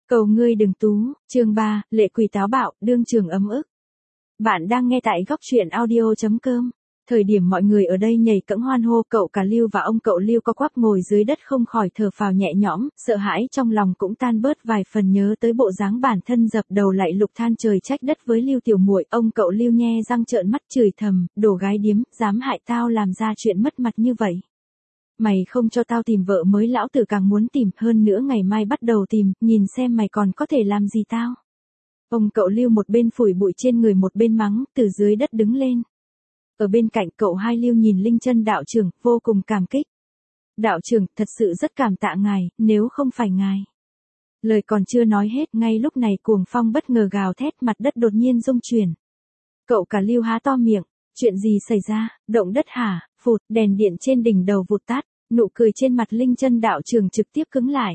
Cầu ngươi đừng tú, chương 3, lệ quỷ táo bạo, đương trường ấm ức. Bạn đang nghe tại góc truyện audio.com. Thời điểm mọi người ở đây nhảy cẫng hoan hô, cậu cả Lưu và ông cậu Lưu co quắp ngồi dưới đất không khỏi thở phào nhẹ nhõm, sợ hãi trong lòng cũng tan bớt vài phần, nhớ tới bộ dáng bản thân dập đầu lại lục than trời trách đất với Lưu tiểu muội. Ông cậu Lưu nhe răng trợn mắt chửi thầm, đồ gái điếm, dám hại tao làm ra chuyện mất mặt như vậy. Mày không cho tao tìm vợ mới, lão tử càng muốn tìm, hơn nữa ngày mai bắt đầu tìm, nhìn xem mày còn có thể làm gì tao. Ông cậu Lưu một bên phủi bụi trên người một bên mắng, từ dưới đất đứng lên. Ở bên cạnh cậu hai Lưu nhìn Linh Chân đạo trưởng, vô cùng cảm kích. Đạo trưởng, thật sự rất cảm tạ ngài, nếu không phải ngài. Lời còn chưa nói hết, ngay lúc này cuồng phong bất ngờ gào thét, mặt đất đột nhiên rung chuyển. Cậu cả Lưu há to miệng, chuyện gì xảy ra, động đất hả? Phụt, đèn điện trên đỉnh đầu vụt tắt, nụ cười trên mặt Linh Chân đạo trưởng trực tiếp cứng lại.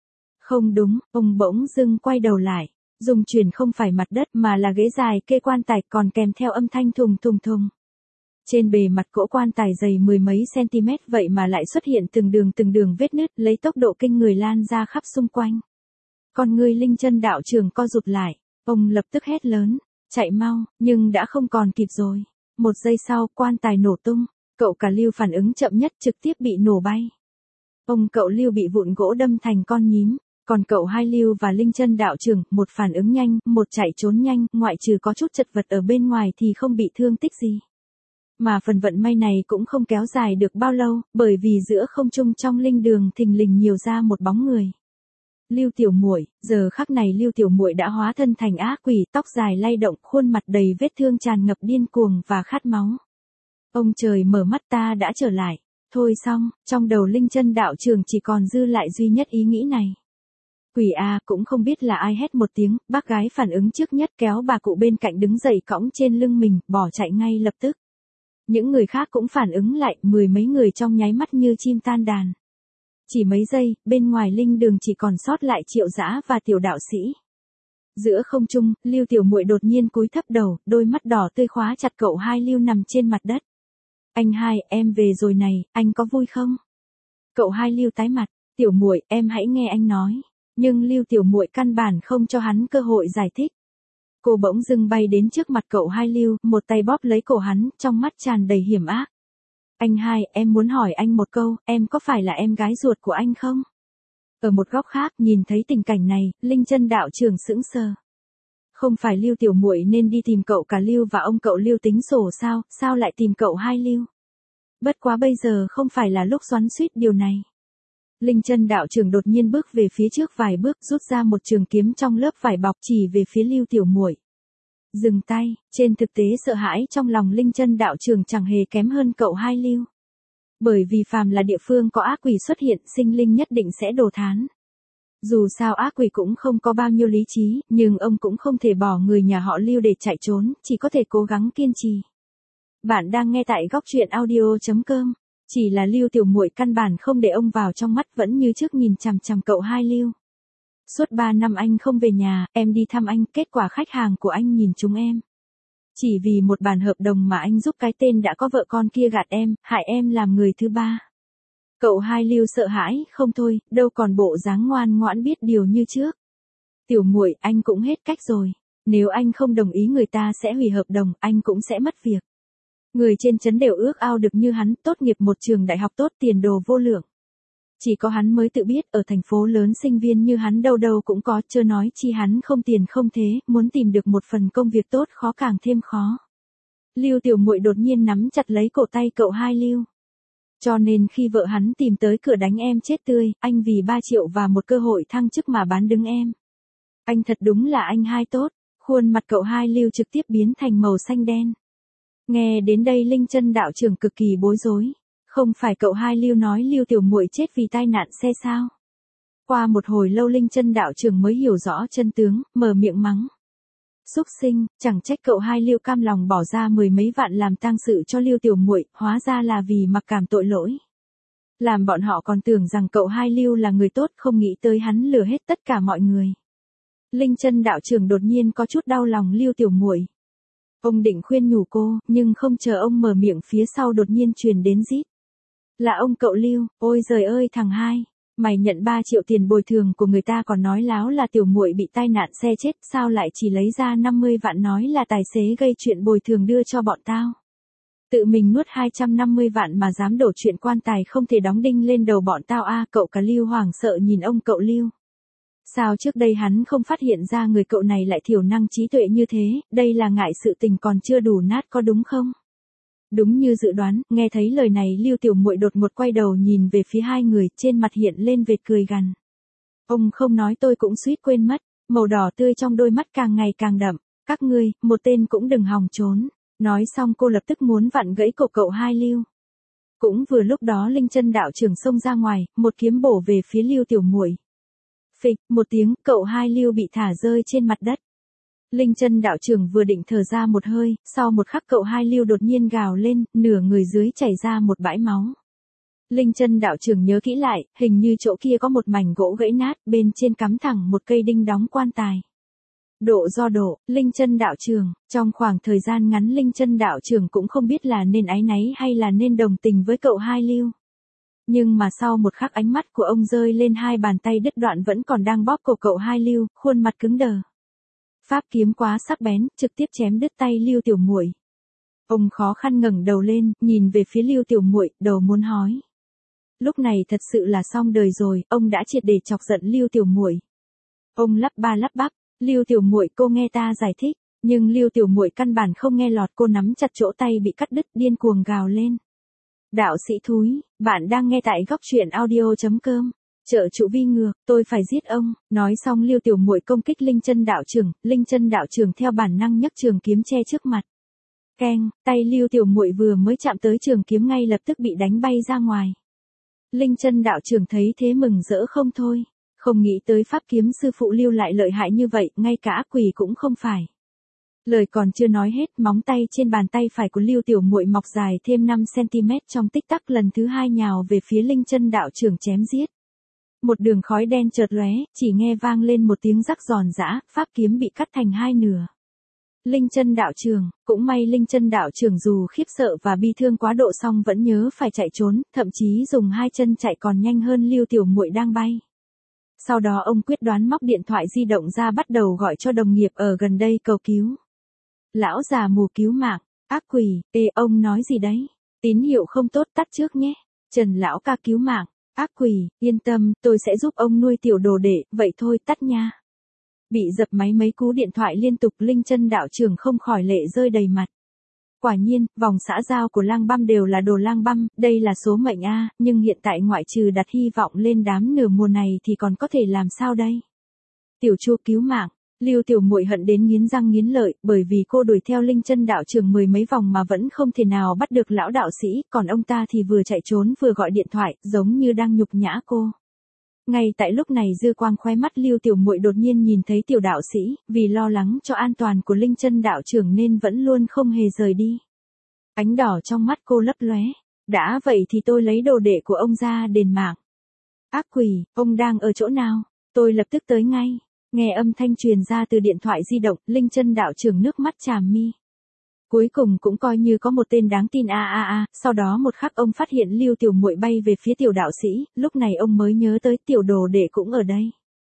Không đúng, ông bỗng dưng quay đầu lại, rung chuyển không phải mặt đất mà là ghế dài kê quan tài, còn kèm theo âm thanh thùng thùng thùng. Trên bề mặt cỗ quan tài dày mười mấy cm vậy mà lại xuất hiện từng đường vết nứt, lấy tốc độ kinh người lan ra khắp xung quanh. Con người Linh Chân đạo trưởng co rụt lại, ông lập tức hét lớn, chạy mau, nhưng đã không còn kịp rồi. Một giây sau, quan tài nổ tung, cậu cả Lưu phản ứng chậm nhất trực tiếp bị nổ bay. Ông cậu Lưu bị vụn gỗ đâm thành con nhím, còn cậu hai Lưu và Linh Chân đạo trưởng, một phản ứng nhanh, một chạy trốn nhanh, ngoại trừ có chút chật vật ở bên ngoài thì không bị thương tích gì. Mà phần vận may này cũng không kéo dài được bao lâu, bởi vì giữa không trung trong linh đường thình lình nhiều ra một bóng người. Lưu tiểu muội, giờ khắc này Lưu tiểu muội đã hóa thân thành ác quỷ, tóc dài lay động, khuôn mặt đầy vết thương tràn ngập điên cuồng và khát máu. Ông trời mở mắt, ta đã trở lại. Thôi xong, trong đầu Linh Chân đạo trưởng chỉ còn dư lại duy nhất ý nghĩ này. Quỷ a, cũng không biết là ai hét một tiếng, bác gái phản ứng trước nhất kéo bà cụ bên cạnh đứng dậy cõng trên lưng mình, bỏ chạy ngay lập tức. Những người khác cũng phản ứng lại, mười mấy người trong nháy mắt như chim tan đàn. Chỉ mấy giây, bên ngoài linh đường chỉ còn sót lại Triệu Dã và tiểu đạo sĩ. Giữa không trung, Lưu tiểu muội đột nhiên cúi thấp đầu, đôi mắt đỏ tươi khóa chặt cậu hai Lưu nằm trên mặt đất. Anh hai, em về rồi này, anh có vui không? Cậu hai Lưu tái mặt, tiểu muội, em hãy nghe anh nói. Nhưng Lưu tiểu muội căn bản không cho hắn cơ hội giải thích. Cô bỗng dưng bay đến trước mặt cậu hai Lưu, một tay bóp lấy cổ hắn, trong mắt tràn đầy hiểm ác. Anh hai, em muốn hỏi anh một câu, em có phải là em gái ruột của anh không? Ở một góc khác, nhìn thấy tình cảnh này, Linh Chân đạo trưởng sững sờ. Không phải Lưu tiểu muội nên đi tìm cậu cả Lưu và ông cậu Lưu tính sổ sao, sao lại tìm cậu hai Lưu? Bất quá bây giờ không phải là lúc xoắn xuýt điều này. Linh Chân đạo trưởng đột nhiên bước về phía trước vài bước, rút ra một trường kiếm trong lớp vải bọc chỉ về phía Lưu tiểu muội. Dừng tay, trên thực tế sợ hãi trong lòng Linh Chân đạo trưởng chẳng hề kém hơn cậu hai Lưu. Bởi vì phàm là địa phương có ác quỷ xuất hiện, sinh linh nhất định sẽ đồ thán. Dù sao ác quỷ cũng không có bao nhiêu lý trí, nhưng ông cũng không thể bỏ người nhà họ Lưu để chạy trốn, chỉ có thể cố gắng kiên trì. Bạn đang nghe tại góc truyện audio.com. Chỉ là Lưu tiểu muội căn bản không để ông vào trong mắt, vẫn như trước nhìn chằm chằm cậu hai Lưu. Suốt 3 năm anh không về nhà, em đi thăm anh, kết quả khách hàng của anh nhìn chúng em. Chỉ vì một bản hợp đồng mà anh giúp cái tên đã có vợ con kia gạt em, hại em làm người thứ ba. Cậu hai Lưu sợ hãi không thôi, đâu còn bộ dáng ngoan ngoãn biết điều như trước. Tiểu muội, anh cũng hết cách rồi. Nếu anh không đồng ý người ta sẽ hủy hợp đồng, anh cũng sẽ mất việc. Người trên trấn đều ước ao được như hắn, tốt nghiệp một trường đại học tốt, tiền đồ vô lượng. Chỉ có hắn mới tự biết, ở thành phố lớn sinh viên như hắn đâu đâu cũng có, chưa nói chi hắn không tiền không thế, muốn tìm được một phần công việc tốt khó càng thêm khó. Lưu tiểu muội đột nhiên nắm chặt lấy cổ tay cậu hai Lưu. Cho nên khi vợ hắn tìm tới cửa đánh em chết tươi, anh vì 3 triệu và một cơ hội thăng chức mà bán đứng em. Anh thật đúng là anh hai tốt. Khuôn mặt cậu hai Lưu trực tiếp biến thành màu xanh đen. Nghe đến đây Linh Chân đạo trưởng cực kỳ bối rối. Không phải cậu hai Lưu nói Lưu tiểu muội chết vì tai nạn xe sao? Qua một hồi lâu Linh Chân đạo trưởng mới hiểu rõ chân tướng, mở miệng mắng. Súc sinh, chẳng trách cậu hai Lưu cam lòng bỏ ra mười mấy vạn làm tang sự cho Lưu tiểu muội, hóa ra là vì mặc cảm tội lỗi. Làm bọn họ còn tưởng rằng cậu hai Lưu là người tốt, không nghĩ tới hắn lừa hết tất cả mọi người. Linh Chân đạo trưởng đột nhiên có chút đau lòng Lưu tiểu muội. Ông định khuyên nhủ cô, nhưng không chờ ông mở miệng phía sau đột nhiên truyền đến rít. Là ông cậu Lưu, ôi giời ơi thằng hai. Mày nhận 3 triệu tiền bồi thường của người ta còn nói láo là tiểu muội bị tai nạn xe chết, sao lại chỉ lấy ra 50 vạn nói là tài xế gây chuyện bồi thường đưa cho bọn tao. Tự mình nuốt 250 vạn mà dám đổ chuyện quan tài không thể đóng đinh lên đầu bọn tao a. Cậu cả Lưu hoảng sợ nhìn ông cậu Lưu. Sao trước đây hắn không phát hiện ra người cậu này lại thiểu năng trí tuệ như thế, đây là ngại sự tình còn chưa đủ nát có đúng không? Đúng như dự đoán, nghe thấy lời này Lưu tiểu muội đột ngột quay đầu nhìn về phía hai người, trên mặt hiện lên vệt cười gằn. Ông không nói tôi cũng suýt quên mất, màu đỏ tươi trong đôi mắt càng ngày càng đậm, các ngươi, một tên cũng đừng hòng trốn. Nói xong cô lập tức muốn vặn gãy cổ cậu hai Lưu. Cũng vừa lúc đó Linh Chân đạo trưởng xông ra ngoài, một kiếm bổ về phía Lưu tiểu muội. Phịch, một tiếng, cậu hai Lưu bị thả rơi trên mặt đất. Linh Chân đạo trưởng vừa định thở ra một hơi, sau một khắc cậu hai Lưu đột nhiên gào lên, nửa người dưới chảy ra một bãi máu. Linh Chân đạo trưởng nhớ kỹ lại, hình như chỗ kia có một mảnh gỗ gãy nát, bên trên cắm thẳng một cây đinh đóng quan tài. Linh Chân đạo trưởng, trong khoảng thời gian ngắn Linh Chân đạo trưởng cũng không biết là nên áy náy hay là nên đồng tình với cậu hai Lưu. Nhưng mà sau một khắc ánh mắt của ông rơi lên hai bàn tay đứt đoạn vẫn còn đang bóp cổ cậu hai Lưu, khuôn mặt cứng đờ. Pháp kiếm quá sắc bén, trực tiếp chém đứt tay Lưu tiểu muội. Ông khó khăn ngẩng đầu lên, nhìn về phía Lưu tiểu muội, đầu muốn hói. Lúc này thật sự là xong đời rồi, ông đã triệt để chọc giận Lưu tiểu muội. Ông lắp ba lắp bắp, Lưu tiểu muội cô nghe ta giải thích, nhưng Lưu tiểu muội căn bản không nghe lọt, cô nắm chặt chỗ tay bị cắt đứt điên cuồng gào lên. Đạo sĩ thúi, bạn đang nghe tại góc truyện audio.com. Trợ trụ vi ngược, tôi phải giết ông. Nói xong Lưu tiểu muội công kích Linh Chân đạo trưởng, Linh Chân đạo trưởng theo bản năng nhấc trường kiếm che trước mặt. Keng, tay Lưu tiểu muội vừa mới chạm tới trường kiếm ngay lập tức bị đánh bay ra ngoài. Linh Chân đạo trưởng thấy thế mừng rỡ không thôi, không nghĩ tới pháp kiếm sư phụ Lưu lại lợi hại như vậy, ngay cả ác quỷ cũng không phải. Lời còn chưa nói hết, móng tay trên bàn tay phải của Lưu tiểu muội mọc dài thêm 5 cm trong tích tắc lần thứ hai nhào về phía Linh Chân đạo trưởng chém giết. Một đường khói đen chợt lóe, chỉ nghe vang lên một tiếng rắc giòn giã, pháp kiếm bị cắt thành hai nửa. Linh Chân đạo trưởng, cũng may Linh Chân đạo trưởng dù khiếp sợ và bi thương quá độ song vẫn nhớ phải chạy trốn, thậm chí dùng hai chân chạy còn nhanh hơn Lưu tiểu muội đang bay. Sau đó ông quyết đoán móc điện thoại di động ra bắt đầu gọi cho đồng nghiệp ở gần đây cầu cứu. Lão già mù cứu mạng, ác quỷ, ông nói gì đấy? Tín hiệu không tốt tắt trước nhé. Trần lão ca cứu mạng, ác quỷ, yên tâm, tôi sẽ giúp ông nuôi tiểu đồ đệ, vậy thôi tắt nha. Bị dập máy mấy cú điện thoại liên tục Linh Chân đạo trưởng không khỏi lệ rơi đầy mặt. Quả nhiên, vòng xã giao của lang băm đều là đồ lang băm, đây là số mệnh a, nhưng hiện tại ngoại trừ đặt hy vọng lên đám nửa mùa này thì còn có thể làm sao đây? Tiểu Chu cứu mạng. Lưu tiểu muội hận đến nghiến răng nghiến lợi, bởi vì cô đuổi theo Linh Chân đạo trưởng 10 mấy vòng mà vẫn không thể nào bắt được lão đạo sĩ, còn ông ta thì vừa chạy trốn vừa gọi điện thoại, giống như đang nhục nhã cô. Ngay tại lúc này dư quang khóe mắt Lưu tiểu muội đột nhiên nhìn thấy tiểu đạo sĩ, vì lo lắng cho an toàn của Linh Chân đạo trưởng nên vẫn luôn không hề rời đi. Ánh đỏ trong mắt cô lấp lóe, đã vậy thì tôi lấy đồ đệ của ông ra đền mạng. Ác quỷ, ông đang ở chỗ nào? Tôi lập tức tới ngay. Nghe âm thanh truyền ra từ điện thoại di động, Linh Chân đạo trưởng nước mắt tràm mi. Cuối cùng cũng coi như có một tên đáng tin sau đó một khắc ông phát hiện Lưu tiểu muội bay về phía tiểu đạo sĩ, lúc này ông mới nhớ tới tiểu đồ đệ cũng ở đây.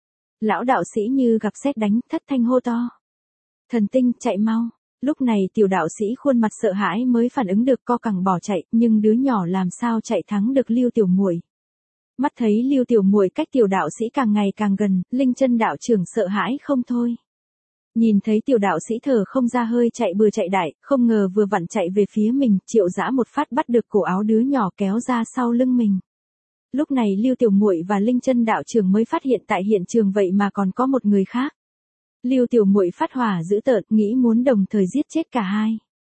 Lão đạo sĩ như gặp sét đánh, thất thanh hô to. Thần tinh, chạy mau. Lúc này tiểu đạo sĩ khuôn mặt sợ hãi mới phản ứng được co cẳng bỏ chạy, nhưng đứa nhỏ làm sao chạy thắng được Lưu tiểu muội. Mắt thấy Lưu tiểu muội cách tiểu đạo sĩ càng ngày càng gần, Linh Chân đạo trưởng sợ hãi không thôi. Nhìn thấy tiểu đạo sĩ thở không ra hơi chạy bừa chạy đại, không ngờ vừa vặn chạy về phía mình, Triệu Dã một phát bắt được cổ áo đứa nhỏ kéo ra sau lưng mình. Lúc này Lưu tiểu muội và Linh Chân đạo trưởng mới phát hiện tại hiện trường vậy mà còn có một người khác. Lưu tiểu muội phát hỏa dữ tợn, nghĩ muốn đồng thời giết chết cả hai.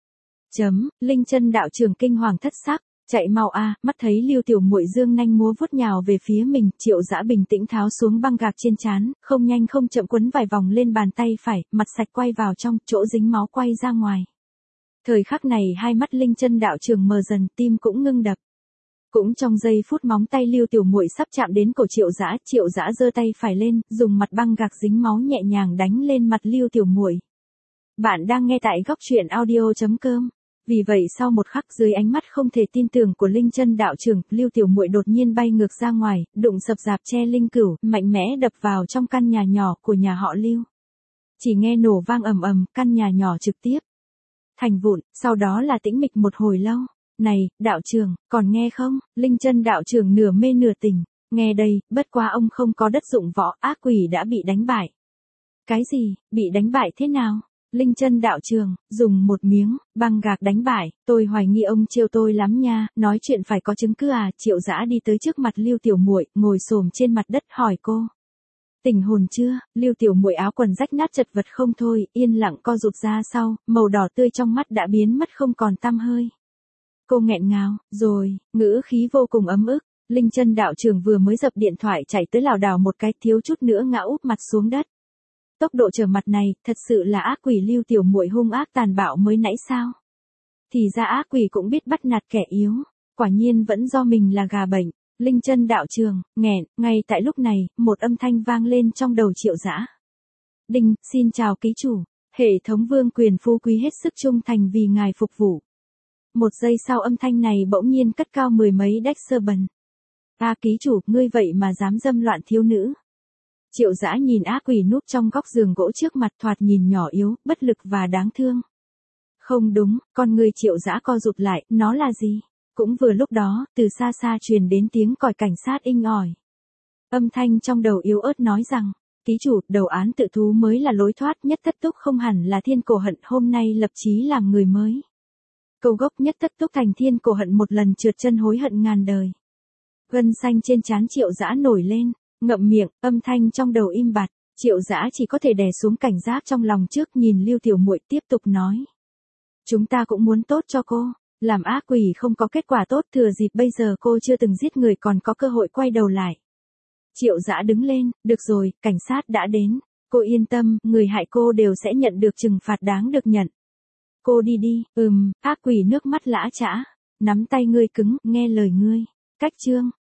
Linh Chân đạo trưởng kinh hoàng thất sắc. Chạy mau mắt thấy Lưu tiểu muội dương nanh múa vuốt nhào về phía mình, Triệu Dã bình tĩnh tháo xuống băng gạc trên trán, không nhanh không chậm quấn vài vòng lên bàn tay phải, mặt sạch quay vào trong, chỗ dính máu quay ra ngoài. Thời khắc này hai mắt Linh Chân đạo trưởng mờ dần, tim cũng ngưng đập. Cũng trong giây phút móng tay Lưu tiểu muội sắp chạm đến cổ Triệu Dã giơ tay phải lên, dùng mặt băng gạc dính máu nhẹ nhàng đánh lên mặt Lưu tiểu muội. Bạn đang nghe tại góc truyện audio.com. Vì vậy sau một khắc dưới ánh mắt không thể tin tưởng của Linh Chân đạo trưởng, Lưu Tiểu Muội đột nhiên bay ngược ra ngoài, đụng sập rạp tre linh cửu, mạnh mẽ đập vào trong căn nhà nhỏ của nhà họ Lưu. Chỉ nghe nổ vang ầm ầm, căn nhà nhỏ trực tiếp thành vụn, sau đó là tĩnh mịch một hồi lâu. Này, đạo trưởng, còn nghe không? Linh Chân đạo trưởng nửa mê nửa tỉnh. Nghe đây, bất quá ông không có đất dụng võ, ác quỷ đã bị đánh bại. Cái gì, bị đánh bại thế nào? Linh Chân đạo trưởng, dùng một miếng băng gạc đánh bại, tôi hoài nghi ông trêu tôi lắm nha, nói chuyện phải có chứng cứ à? Triệu Dã đi tới trước mặt Lưu Tiểu Muội, ngồi xổm trên mặt đất hỏi cô. Tỉnh hồn chưa? Lưu Tiểu Muội áo quần rách nát chật vật không thôi, yên lặng co rụt ra sau, màu đỏ tươi trong mắt đã biến mất không còn tăm hơi. Cô nghẹn ngào, rồi, ngữ khí vô cùng ấm ức. Linh Chân đạo trưởng vừa mới dập điện thoại chạy tới lảo đảo một cái, thiếu chút nữa ngã úp mặt xuống đất. Tốc độ trở mặt này, thật sự là ác quỷ Lưu Tiểu Muội hung ác tàn bạo mới nãy sao? Thì ra ác quỷ cũng biết bắt nạt kẻ yếu, quả nhiên vẫn do mình là gà bệnh. Linh Chân đạo trưởng, nghẹn, ngay tại lúc này, một âm thanh vang lên trong đầu Triệu Dã. Đinh, xin chào ký chủ, hệ thống vương quyền phú quý hết sức trung thành vì ngài phục vụ. Một giây sau âm thanh này bỗng nhiên cất cao mười mấy đếch sơ bần. Ký chủ, ngươi vậy mà dám dâm loạn thiếu nữ. Triệu Dã nhìn ác quỷ núp trong góc giường gỗ trước mặt, thoạt nhìn nhỏ yếu, bất lực và đáng thương. Không đúng, con người Triệu Dã co rụt lại, nó là gì? Cũng vừa lúc đó, từ xa xa truyền đến tiếng còi cảnh sát inh ỏi. Âm thanh trong đầu yếu ớt nói rằng, ký chủ, đầu án tự thú mới là lối thoát, nhất thất túc không hẳn là thiên cổ hận, hôm nay lập chí làm người mới. Câu gốc nhất thất túc thành thiên cổ hận, một lần trượt chân hối hận ngàn đời. Gân xanh trên trán Triệu Dã nổi lên, ngậm miệng, âm thanh trong đầu im bặt, Triệu Dã chỉ có thể đè xuống cảnh giác trong lòng trước, nhìn Lưu Tiểu Muội tiếp tục nói. Chúng ta cũng muốn tốt cho cô, làm ác quỷ không có kết quả tốt, thừa dịp bây giờ cô chưa từng giết người còn có cơ hội quay đầu lại. Triệu Dã đứng lên, được rồi, cảnh sát đã đến, cô yên tâm, người hại cô đều sẽ nhận được trừng phạt đáng được nhận. Cô đi đi, ác quỷ nước mắt lã chã, nắm tay ngươi cứng, nghe lời ngươi. Cách chương